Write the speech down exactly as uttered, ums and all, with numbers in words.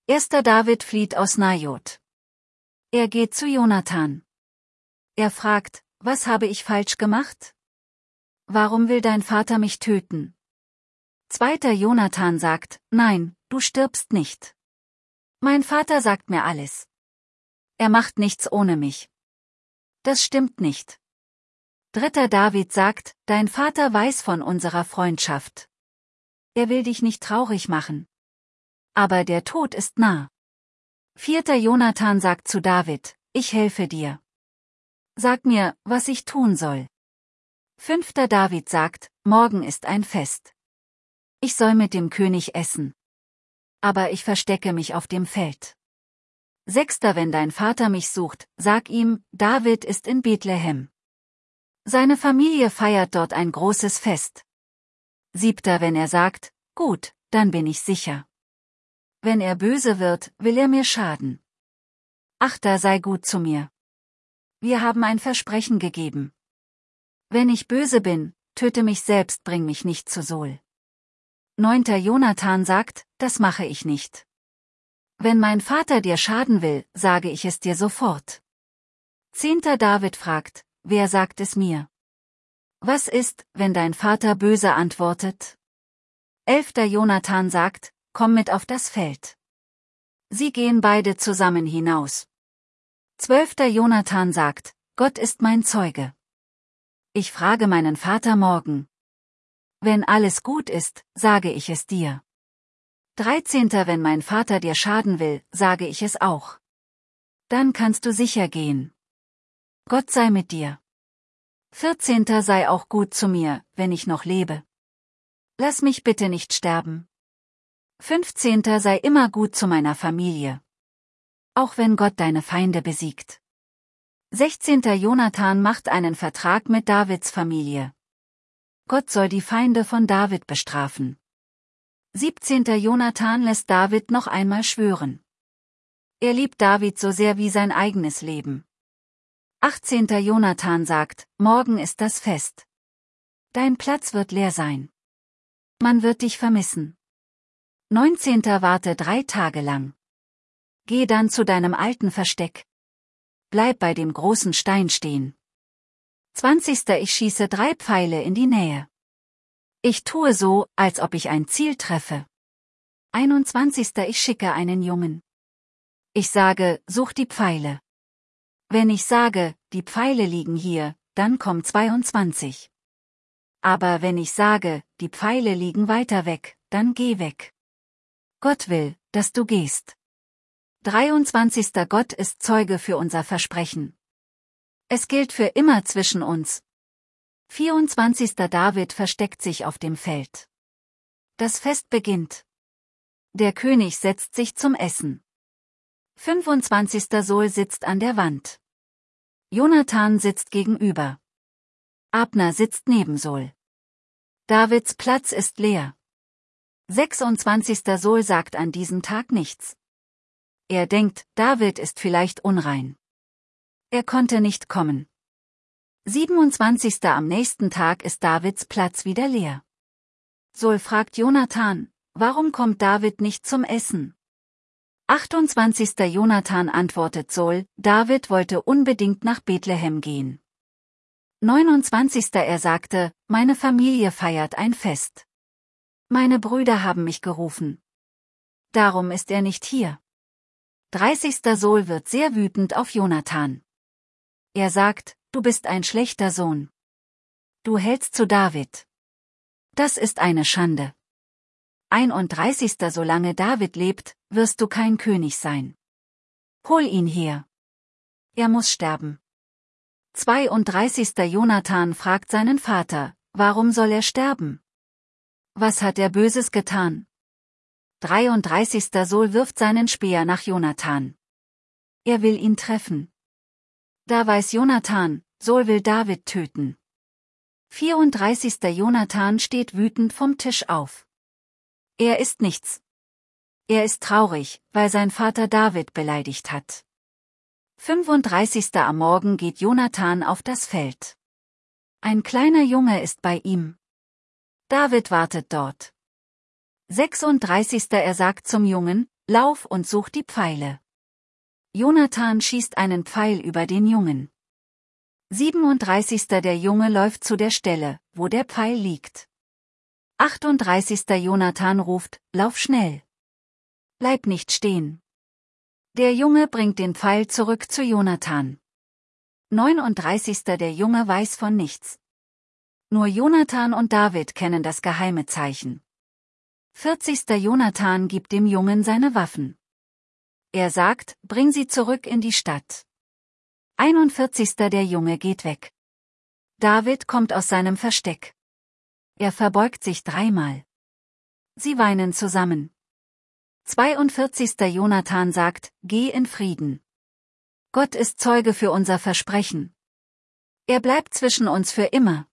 Erster David flieht aus Najot. Er geht zu Jonathan. Er fragt, was habe ich falsch gemacht? Warum will dein Vater mich töten? Zweiter Jonathan sagt, nein, du stirbst nicht. Mein Vater sagt mir alles. Er macht nichts ohne mich. Das stimmt nicht. Dritter David sagt, dein Vater weiß von unserer Freundschaft. Er will dich nicht traurig machen. Aber der Tod ist nah. Vierter Jonathan sagt zu David, ich helfe dir. Sag mir, was ich tun soll. Fünfter David sagt, morgen ist ein Fest. Ich soll mit dem König essen. Aber ich verstecke mich auf dem Feld. Sechster Wenn dein Vater mich sucht, sag ihm, David ist in Bethlehem. Seine Familie feiert dort ein großes Fest. Siebter Wenn er sagt, gut, dann bin ich sicher. Wenn er böse wird, will er mir schaden. Achter Sei gut zu mir. Wir haben ein Versprechen gegeben. Wenn ich böse bin, töte mich selbst, bring mich nicht zu Saul. Neunter Jonathan sagt, das mache ich nicht. Wenn mein Vater dir schaden will, sage ich es dir sofort. Zehnter David fragt, wer sagt es mir? Was ist, wenn dein Vater böse antwortet? Elfter Jonathan sagt, komm mit auf das Feld. Sie gehen beide zusammen hinaus. Zwölfter Jonathan sagt, Gott ist mein Zeuge. Ich frage meinen Vater morgen. Wenn alles gut ist, sage ich es dir. Dreizehnter Wenn mein Vater dir schaden will, sage ich es auch. Dann kannst du sicher gehen. Gott sei mit dir. Vierzehnter Sei auch gut zu mir, wenn ich noch lebe. Lass mich bitte nicht sterben. Fünfzehnter Sei immer gut zu meiner Familie. Auch wenn Gott deine Feinde besiegt. Sechzehnter Jonathan macht einen Vertrag mit Davids Familie. Gott soll die Feinde von David bestrafen. Siebzehnter Jonathan lässt David noch einmal schwören. Er liebt David so sehr wie sein eigenes Leben. Achtzehnter Jonathan sagt, morgen ist das Fest. Dein Platz wird leer sein. Man wird dich vermissen. Neunzehnter Warte drei Tage lang. Geh dann zu deinem alten Versteck. Bleib bei dem großen Stein stehen. Zwanzigster Ich schieße drei Pfeile in die Nähe. Ich tue so, als ob ich ein Ziel treffe. Einundzwanzigster Ich schicke einen Jungen. Ich sage, such die Pfeile. Wenn ich sage, die Pfeile liegen hier, dann kommt zweiundzwanzig. Aber wenn ich sage, die Pfeile liegen weiter weg, dann geh weg. Gott will, dass du gehst. dreiundzwanzigster Gott ist Zeuge für unser Versprechen. Es gilt für immer zwischen uns. vierundzwanzigster David versteckt sich auf dem Feld. Das Fest beginnt. Der König setzt sich zum Essen. fünfundzwanzigster Saul sitzt an der Wand. Jonathan sitzt gegenüber. Abner sitzt neben Saul. Davids Platz ist leer. sechsundzwanzigster Saul sagt an diesem Tag nichts. Er denkt, David ist vielleicht unrein. Er konnte nicht kommen. siebenundzwanzigster Am nächsten Tag ist Davids Platz wieder leer. Saul fragt Jonathan, warum kommt David nicht zum Essen? achtundzwanzigster Jonathan antwortet Saul, David wollte unbedingt nach Bethlehem gehen. neunundzwanzigster Er sagte, meine Familie feiert ein Fest. Meine Brüder haben mich gerufen. Darum ist er nicht hier. dreißigster Saul wird sehr wütend auf Jonathan. Er sagt, du bist ein schlechter Sohn. Du hältst zu David. Das ist eine Schande. einunddreißigster Solange David lebt, wirst du kein König sein. Hol ihn her. Er muss sterben. zweiunddreißigster Jonathan fragt seinen Vater, warum soll er sterben? Was hat er Böses getan? dreiunddreißigster Saul wirft seinen Speer nach Jonathan. Er will ihn treffen. Da weiß Jonathan, Saul will David töten. vierunddreißigster Jonathan steht wütend vom Tisch auf. Er isst nichts. Er ist traurig, weil sein Vater David beleidigt hat. fünfunddreißigster Am Morgen geht Jonathan auf das Feld. Ein kleiner Junge ist bei ihm. David wartet dort. sechsunddreißigster Er sagt zum Jungen, Lauf und such die Pfeile. Jonathan schießt einen Pfeil über den Jungen. siebenunddreißigster Der Junge läuft zu der Stelle, wo der Pfeil liegt. achtunddreißigster Jonathan ruft, lauf schnell. Bleib nicht stehen. Der Junge bringt den Pfeil zurück zu Jonathan. neununddreißigster Der Junge weiß von nichts. Nur Jonathan und David kennen das geheime Zeichen. vierzigster Jonathan gibt dem Jungen seine Waffen. Er sagt, bring sie zurück in die Stadt. einundvierzigster Der Junge geht weg. David kommt aus seinem Versteck. Er verbeugt sich dreimal. Sie weinen zusammen. zweiundvierzigster Jonathan sagt, geh in Frieden. Gott ist Zeuge für unser Versprechen. Er bleibt zwischen uns für immer.